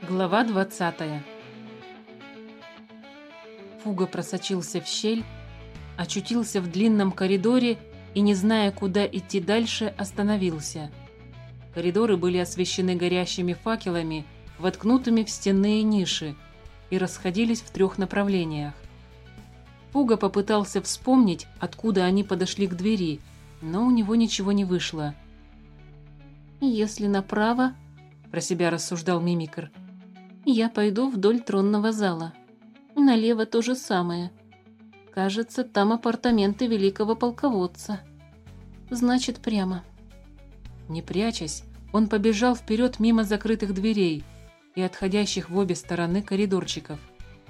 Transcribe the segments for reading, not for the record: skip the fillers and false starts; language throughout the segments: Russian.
Глава 20. Фуга просочился в щель, очутился в длинном коридоре и, не зная, куда идти дальше, остановился. Коридоры были освещены горящими факелами, воткнутыми в стенные ниши, и расходились в 3 направлениях. Фуга попытался вспомнить, откуда они подошли к двери, но у него ничего не вышло. «Если направо, — про себя рассуждал Мимикр, — я пойду вдоль тронного зала. Налево то же самое. Кажется, там апартаменты великого полководца. Значит, прямо». Не прячась, он побежал вперед мимо закрытых дверей и отходящих в обе стороны коридорчиков.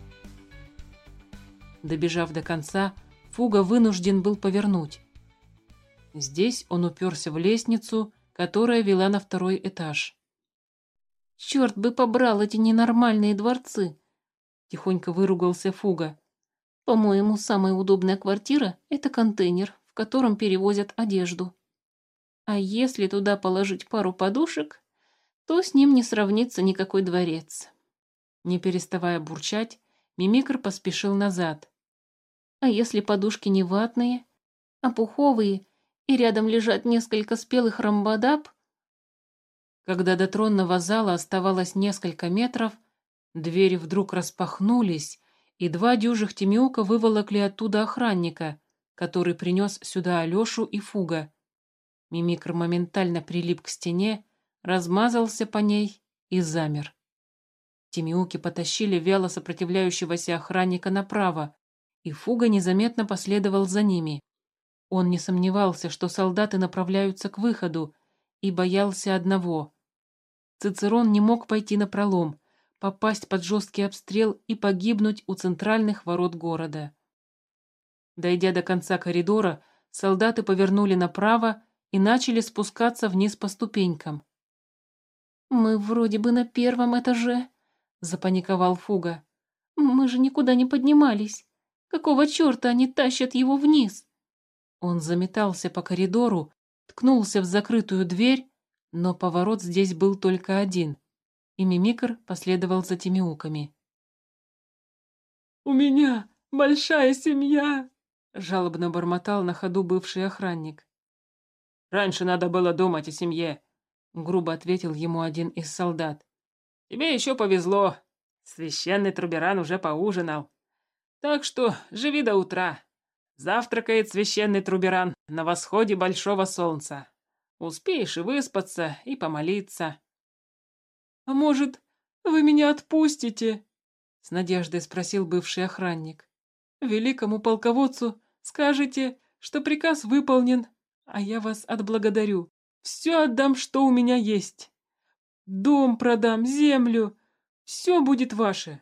Добежав до конца, Фуга вынужден был повернуть. Здесь он уперся в лестницу, которая вела на 2-й этаж. «Черт бы побрал эти ненормальные дворцы!» — тихонько выругался Фуга. «По-моему, самая удобная квартира — это контейнер, в котором перевозят одежду. А если туда положить пару подушек, то с ним не сравнится никакой дворец». Не переставая бурчать, Мимикр поспешил назад. «А если подушки не ватные, а пуховые, и рядом лежат несколько спелых рамбадаб?» Когда до тронного зала оставалось несколько метров, двери вдруг распахнулись, и 2 дюжих Тимиука выволокли оттуда охранника, который принес сюда Алешу и Фуга. Мимикр моментально прилип к стене, размазался по ней и замер. Тимиуки потащили вяло сопротивляющегося охранника направо, и Фуга незаметно последовал за ними. Он не сомневался, что солдаты направляются к выходу, и боялся одного. Цицерон не мог пойти напролом, попасть под жесткий обстрел и погибнуть у центральных ворот города. Дойдя до конца коридора, солдаты повернули направо и начали спускаться вниз по ступенькам. «Мы вроде бы на 1-м этаже», — запаниковал Фуга. «Мы же никуда не поднимались. Какого черта они тащат его вниз?» Он заметался по коридору, ткнулся в закрытую дверь, но поворот здесь был только один, и Мимикр последовал за Тимиуками. «У меня большая семья!» — жалобно бормотал на ходу бывший охранник. «Раньше надо было думать о семье», — грубо ответил ему один из солдат. «Тебе еще повезло. Священный Труберан уже поужинал. Так что живи до утра. Завтракает священный Труберан на восходе большого солнца. Успеешь и выспаться, и помолиться». «А может, вы меня отпустите?» — с надеждой спросил бывший охранник. «Великому полководцу скажете, что приказ выполнен, а я вас отблагодарю. Все отдам, что у меня есть. Дом продам, землю. Все будет ваше».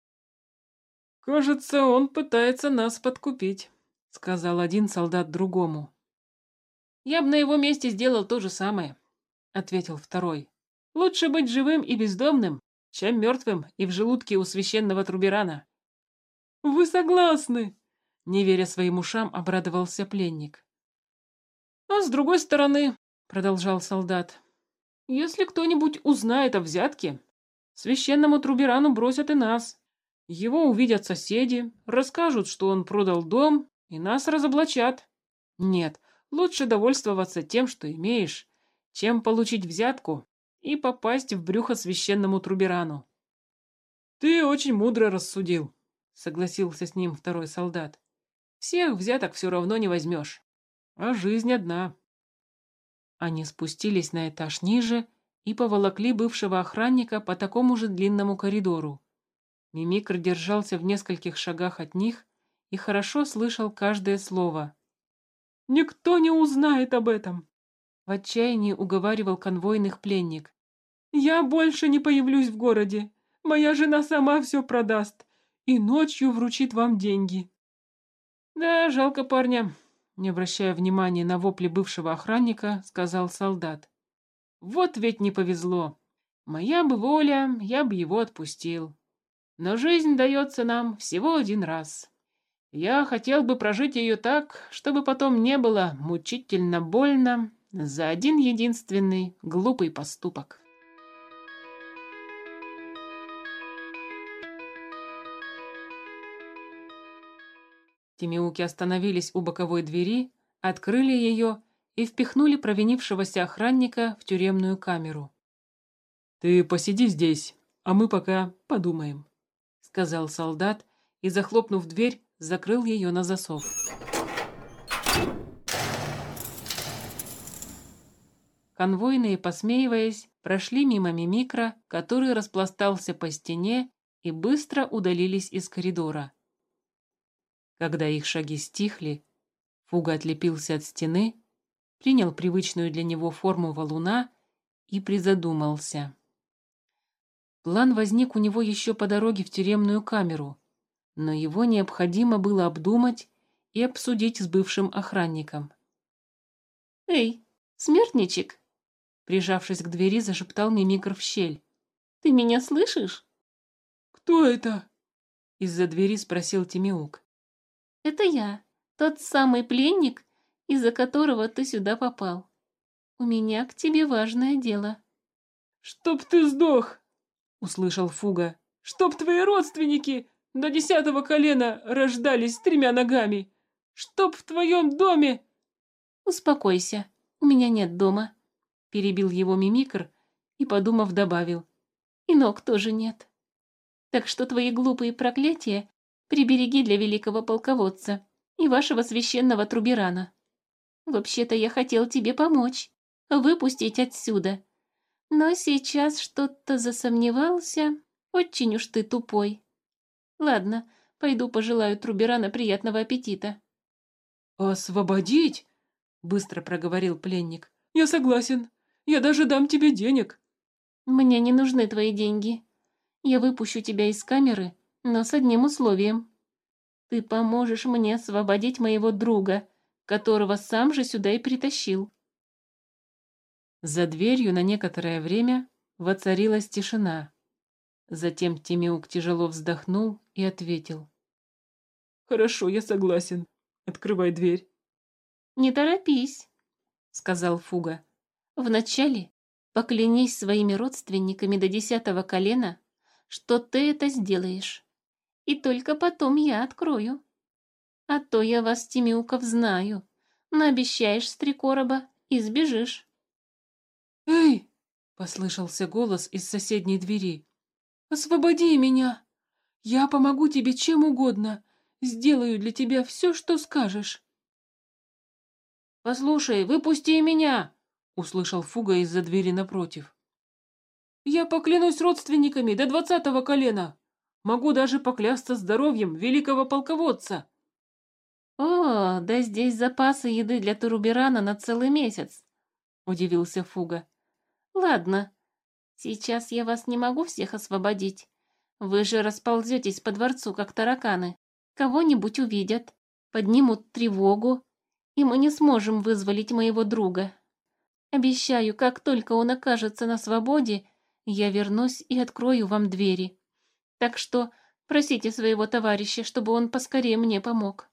«Кажется, он пытается нас подкупить», — сказал один солдат другому. «Я бы на его месте сделал то же самое», — ответил второй. «Лучше быть живым и бездомным, чем мертвым и в желудке у священного Труберана». «Вы согласны?» — не веря своим ушам, обрадовался пленник. «А с другой стороны, — продолжал солдат, — если кто-нибудь узнает о взятке, священному Труберану бросят и нас. Его увидят соседи, расскажут, что он продал дом, и нас разоблачат. Нет, лучше довольствоваться тем, что имеешь, чем получить взятку и попасть в брюхо священному Труберану». «Ты очень мудро рассудил», — согласился с ним второй солдат. «Всех взяток все равно не возьмешь, а жизнь одна». Они спустились на этаж ниже и поволокли бывшего охранника по такому же длинному коридору. Мимикр держался в нескольких шагах от них и хорошо слышал каждое слово. «Никто не узнает об этом», — в отчаянии уговаривал конвойных пленник. «Я больше не появлюсь в городе. Моя жена сама все продаст и ночью вручит вам деньги». «Да, жалко парня», — не обращая внимания на вопли бывшего охранника, сказал солдат. «Вот ведь не повезло. Моя бы воля, я бы его отпустил. Но жизнь дается нам всего 1 раз. Я хотел бы прожить ее так, чтобы потом не было мучительно больно за один единственный глупый поступок». Тимеуки остановились у боковой двери, открыли ее и впихнули провинившегося охранника в тюремную камеру. «Ты посиди здесь, а мы пока подумаем», — сказал солдат и, захлопнув дверь, закрыл ее на засов. Конвойные, посмеиваясь, прошли мимо Мимикра, который распластался по стене, и быстро удалились из коридора. Когда их шаги стихли, Фуга отлепился от стены, принял привычную для него форму валуна и призадумался. План возник у него еще по дороге в тюремную камеру, но его необходимо было обдумать и обсудить с бывшим охранником. «Эй, смертничек!» Прижавшись к двери, зашептал Мимикр в щель. «Ты меня слышишь?» «Кто это?» Из-за двери спросил Тимеук. «Это я, тот самый пленник, из-за которого ты сюда попал. У меня к тебе важное дело». «Чтоб ты сдох! — услышал Фуга. Чтоб твои родственники до 10-го колена рождались с 3 ногами! Чтоб в твоем доме...» «Успокойся, у меня нет дома», — перебил его Мимикр и, подумав, добавил. «И ног тоже нет. Так что твои глупые проклятия прибереги для великого полководца и вашего священного Трубирана. Вообще-то я хотел тебе помочь, выпустить отсюда. Но сейчас что-то засомневался. Очень уж ты тупой. Ладно, пойду пожелаю Трубирана приятного аппетита». «Освободить?» — быстро проговорил пленник. «Я согласен. Я даже дам тебе денег». «Мне не нужны твои деньги. Я выпущу тебя из камеры, но с одним условием. Ты поможешь мне освободить моего друга, которого сам же сюда и притащил». За дверью на некоторое время воцарилась тишина. Затем Тимеук тяжело вздохнул и ответил. «Хорошо, я согласен. Открывай дверь». «Не торопись», — сказал Фуга. «Вначале поклянись своими родственниками до 10-го колена, что ты это сделаешь, и только потом я открою. А то я вас, Тимеуков, знаю. Наобещаешь с 3 короба и сбежишь». «Эй!» — послышался голос из соседней двери. «Освободи меня! Я помогу тебе чем угодно. Сделаю для тебя все, что скажешь». «Послушай, выпусти меня!» — услышал Фуга из-за двери напротив. «Я поклянусь родственниками до 20-го колена. Могу даже поклясться здоровьем великого полководца». «О, да здесь запасы еды для Турубирана на целый месяц», — удивился Фуга. «Ладно, сейчас я вас не могу всех освободить. Вы же расползетесь по дворцу, как тараканы. Кого-нибудь увидят, поднимут тревогу, и мы не сможем вызволить моего друга. Обещаю, как только он окажется на свободе, я вернусь и открою вам двери. Так что просите своего товарища, чтобы он поскорее мне помог».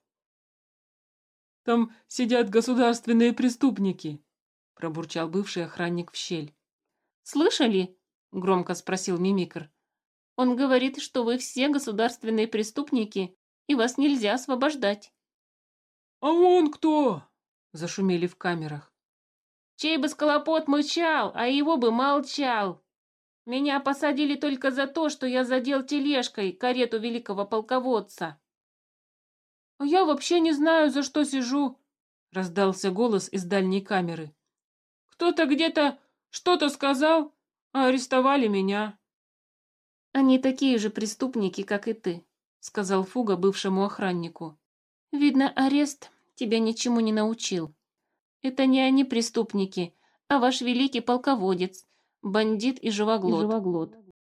«Там сидят государственные преступники», — пробурчал бывший охранник в щель. «Слышали?» — громко спросил Мимикр. «Он говорит, что вы все государственные преступники, и вас нельзя освобождать». «А он кто?» — зашумели в камерах. «Чей бы скалопот мычал, а его бы молчал. Меня посадили только за то, что я задел тележкой карету великого полководца». «А я вообще не знаю, за что сижу», — раздался голос из дальней камеры. «Кто-то где-то что-то сказал, а арестовали меня». «Они такие же преступники, как и ты», — сказал Фуга бывшему охраннику. «Видно, арест тебя ничему не научил. Это не они преступники, а ваш великий полководец, бандит и живоглот».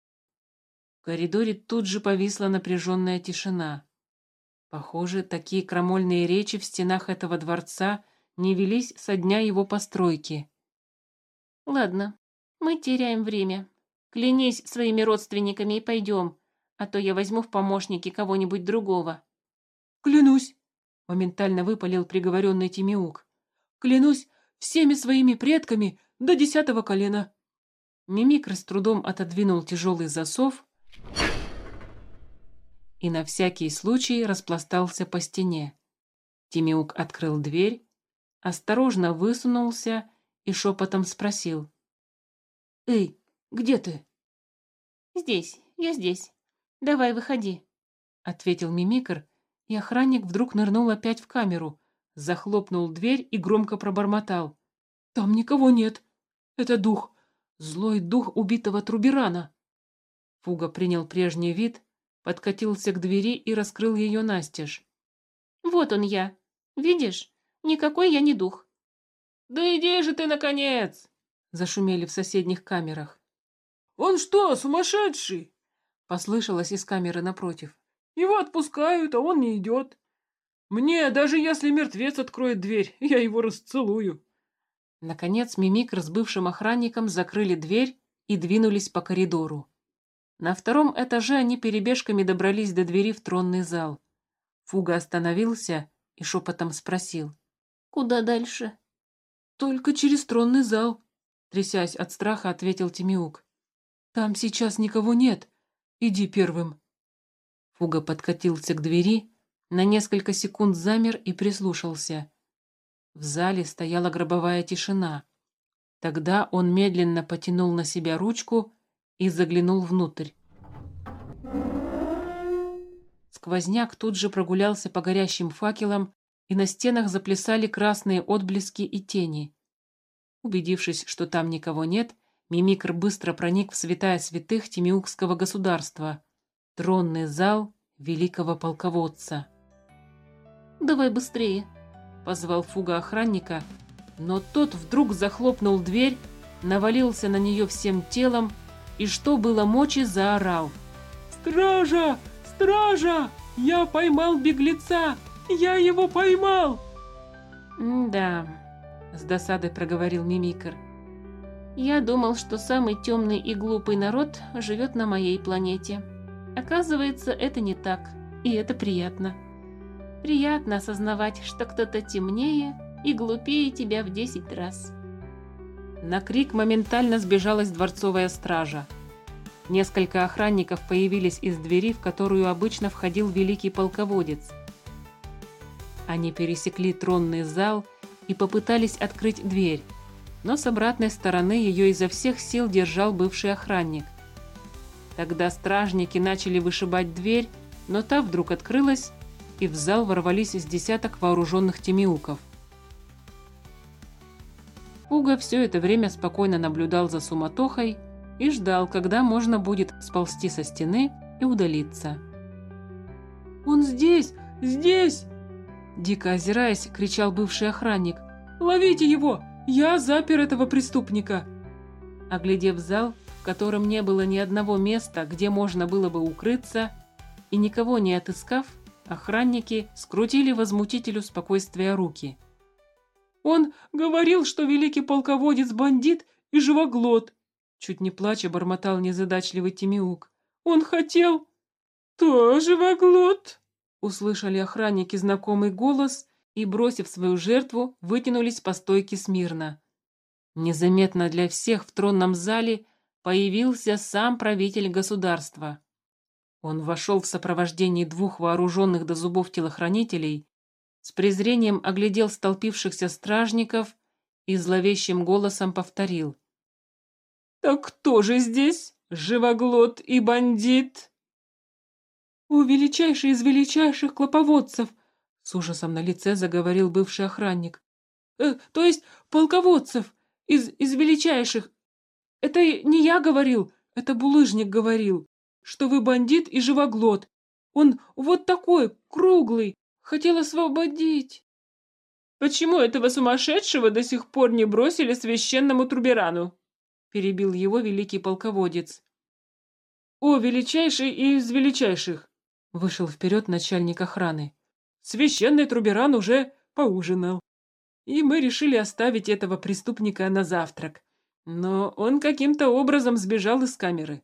В коридоре тут же повисла напряженная тишина. Похоже, такие крамольные речи в стенах этого дворца не велись со дня его постройки. «Ладно, мы теряем время. Клянись своими родственниками и пойдем, а то я возьму в помощники кого-нибудь другого». «Клянусь», — моментально выпалил приговоренный Тимеук. «Клянусь всеми своими предками до 10-го колена». Мимикр с трудом отодвинул тяжелый засов и на всякий случай распластался по стене. Тимеук открыл дверь, осторожно высунулся и шепотом спросил: «Эй, где ты?» «Здесь, я здесь. Давай, выходи», — ответил мимикр, и охранник вдруг нырнул опять в камеру, захлопнул дверь и громко пробормотал: «Там никого нет. Это дух. Злой дух убитого Трубирана». Фуга принял прежний вид, подкатился к двери и раскрыл ее настежь. «Вот он я. Видишь? Никакой я не дух». «Да иди же ты, наконец!» — зашумели в соседних камерах. «Он что, сумасшедший?» — послышалось из камеры напротив. «Его отпускают, а он не идет. Мне, даже если мертвец откроет дверь, я его расцелую». Наконец мимикр с бывшим охранником закрыли дверь и двинулись по коридору. На втором этаже они перебежками добрались до двери в тронный зал. Фуга остановился и шепотом спросил: «Куда дальше?» «Только через тронный зал», — трясясь от страха, ответил Тимеук. «Там сейчас никого нет. Иди первым». Фуга подкатился к двери, на несколько секунд замер и прислушался. В зале стояла гробовая тишина. Тогда он медленно потянул на себя ручку и заглянул внутрь. Сквозняк тут же прогулялся по горящим факелам, и на стенах заплясали красные отблески и тени. Убедившись, что там никого нет, мимикр быстро проник в святая святых Тимеукского государства — тронный зал великого полководца. «Давай быстрее», — позвал Фуга охранника, но тот вдруг захлопнул дверь, навалился на нее всем телом и, что было мочи, заорал: «Стража! Стража! Я поймал беглеца! Я его поймал!» «Да», — с досадой проговорил мимикр. «Я думал, что самый темный и глупый народ живет на моей планете. Оказывается, это не так, и это приятно. Приятно осознавать, что кто-то темнее и глупее тебя в 10 раз». На крик моментально сбежалась дворцовая стража. Несколько охранников появились из двери, в которую обычно входил великий полководец. Они пересекли тронный зал и попытались открыть дверь, но с обратной стороны ее изо всех сил держал бывший охранник. Тогда стражники начали вышибать дверь, но та вдруг открылась, и в зал ворвались из десяток вооруженных тимеуков. Фуга все это время спокойно наблюдал за суматохой и ждал, когда можно будет сползти со стены и удалиться. «Он здесь! Здесь!» Дико озираясь, кричал бывший охранник. «Ловите его! Я запер этого преступника!» Оглядев зал, в котором не было ни одного места, где можно было бы укрыться, и никого не отыскав, охранники скрутили возмутителю спокойствия руки. «Он говорил, что великий полководец бандит и живоглот!» Чуть не плача бормотал незадачливый Тимеук. «Он хотел...» «То живоглот!» Услышали охранники знакомый голос и, бросив свою жертву, вытянулись по стойке смирно. Незаметно для всех в тронном зале появился сам правитель государства. Он вошел в сопровождении 2 вооруженных до зубов телохранителей, с презрением оглядел столпившихся стражников и зловещим голосом повторил: «Так кто же здесь? Живоглот и бандит?» «О, величайший из величайших клоповодцев!» — с ужасом на лице заговорил бывший охранник. То есть полководцев из величайших. Это не я говорил, это булыжник говорил, что вы бандит и живоглот. Он вот такой, круглый, хотел освободить». «Почему этого сумасшедшего до сих пор не бросили священному Трубирану?» — перебил его великий полководец. «О, величайший из величайших!» — вышел вперед начальник охраны. «Священный Трубиран уже поужинал, и мы решили оставить этого преступника на завтрак. Но он каким-то образом сбежал из камеры».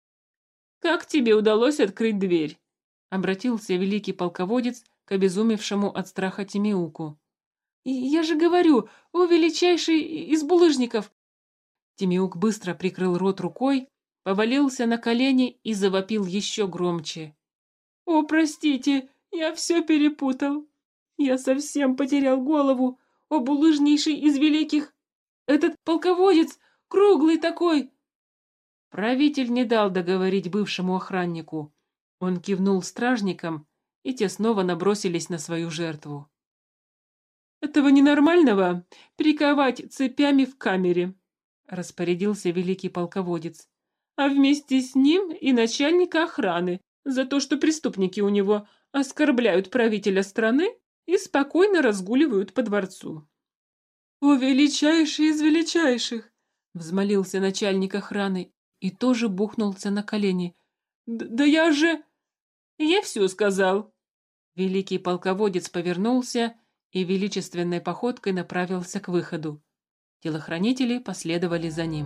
«Как тебе удалось открыть дверь?» — обратился великий полководец к обезумевшему от страха Тимеуку. «Я же говорю, о, величайший из булыжников!» Тимеук быстро прикрыл рот рукой, повалился на колени и завопил еще громче. О, простите, я все перепутал. Я совсем потерял голову. О, булыжнейший из великих! Этот полководец, круглый такой!» Правитель не дал договорить бывшему охраннику. Он кивнул стражникам, и те снова набросились на свою жертву. «Этого ненормального приковать цепями в камере», — распорядился великий полководец. «А вместе с ним и начальника охраны за то, что преступники у него оскорбляют правителя страны и спокойно разгуливают по дворцу». «О, величайший из величайших!» — взмолился начальник охраны и тоже бухнулся на колени. «Да я же...» «Я все сказал». Великий полководец повернулся и величественной походкой направился к выходу. Телохранители последовали за ним.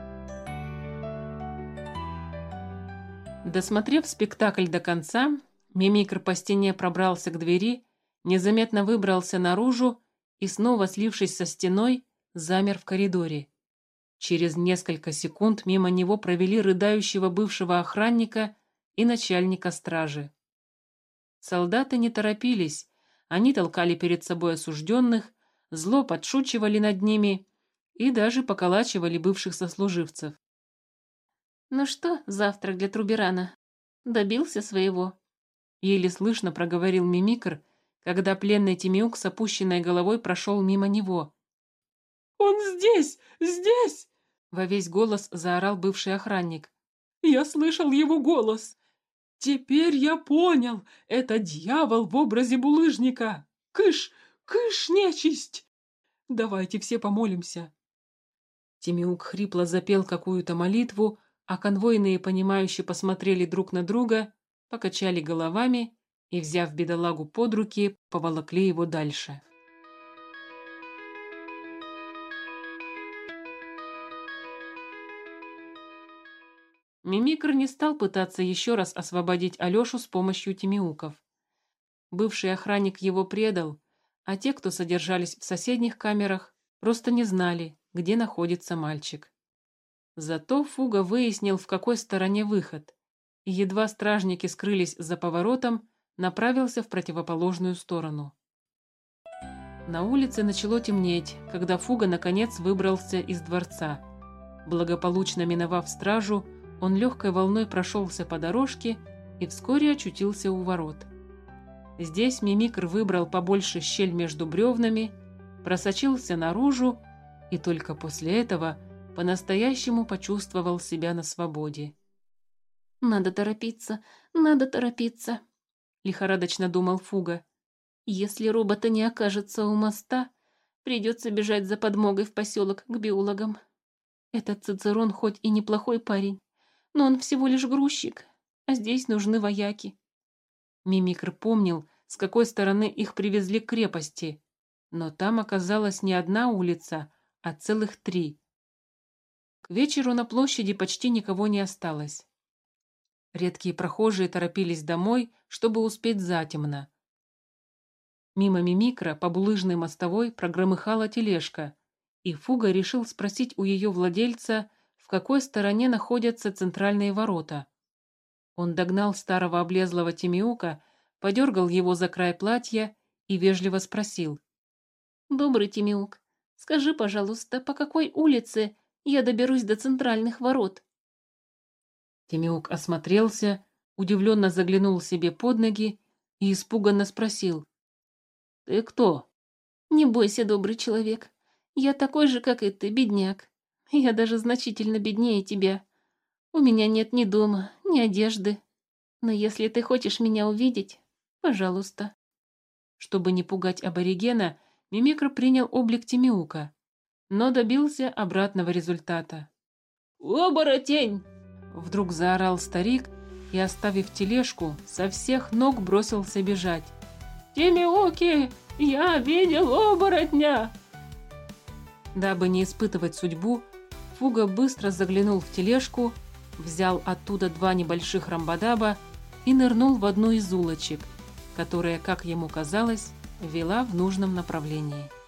Досмотрев спектакль до конца, Мимикр по стене пробрался к двери, незаметно выбрался наружу и, снова слившись со стеной, замер в коридоре. Через несколько секунд мимо него провели рыдающего бывшего охранника и начальника стражи. Солдаты не торопились, они толкали перед собой осужденных, зло подшучивали над ними и даже поколачивали бывших сослуживцев. «Ну что, завтрак для Труберана? Добился своего?» Еле слышно проговорил Мимикр, когда пленный Тимеук с опущенной головой прошел мимо него. «Он здесь! Здесь!» — во весь голос заорал бывший охранник. «Я слышал его голос! Теперь я понял! Это дьявол в образе булыжника! Кыш! Кыш, нечисть! Давайте все помолимся!» Тимеук хрипло запел какую-то молитву, а конвойные, понимающе посмотрели друг на друга, покачали головами и, взяв бедолагу под руки, поволокли его дальше. Мимикр не стал пытаться еще раз освободить Алешу с помощью Тимеуков. Бывший охранник его предал, а те, кто содержались в соседних камерах, просто не знали, где находится мальчик. Зато Фуга выяснил, в какой стороне выход, и едва стражники скрылись за поворотом, направился в противоположную сторону. На улице начало темнеть, когда Фуга наконец выбрался из дворца. Благополучно миновав стражу, он легкой волной прошелся по дорожке и вскоре очутился у ворот. Здесь Мимикр выбрал побольше щель между бревнами, просочился наружу и только после этого по-настоящему почувствовал себя на свободе. надо торопиться», — лихорадочно думал Фуга. «Если робота не окажется у моста, придется бежать за подмогой в поселок к биологам. Этот Цицерон хоть и неплохой парень, но он всего лишь грузчик, а здесь нужны вояки». Мимикр помнил, с какой стороны их привезли к крепости, но там оказалась не одна улица, а целых 3. К вечеру на площади почти никого не осталось. Редкие прохожие торопились домой, чтобы успеть затемно. Мимо Мимикра по булыжной мостовой прогромыхала тележка, и Фуга решил спросить у ее владельца, в какой стороне находятся центральные ворота. Он догнал старого облезлого Тимеука, подергал его за край платья и вежливо спросил. «Добрый Тимеук, скажи, пожалуйста, по какой улице я доберусь до центральных ворот?» Тимеук осмотрелся, удивленно заглянул себе под ноги и испуганно спросил. «Ты кто?» «Не бойся, добрый человек. Я такой же, как и ты, бедняк. Я даже значительно беднее тебя. У меня нет ни дома, ни одежды. Но если ты хочешь меня увидеть, пожалуйста». Чтобы не пугать аборигена, Мимикр принял облик Тимеука, но добился обратного результата. «Оборотень!» — вдруг заорал старик и, оставив тележку, со всех ног бросился бежать. «Тимеуки, я видел оборотня!» Дабы не испытывать судьбу, Фуга быстро заглянул в тележку, взял оттуда 2 небольших рамбадаба и нырнул в одну из улочек, которая, как ему казалось, вела в нужном направлении.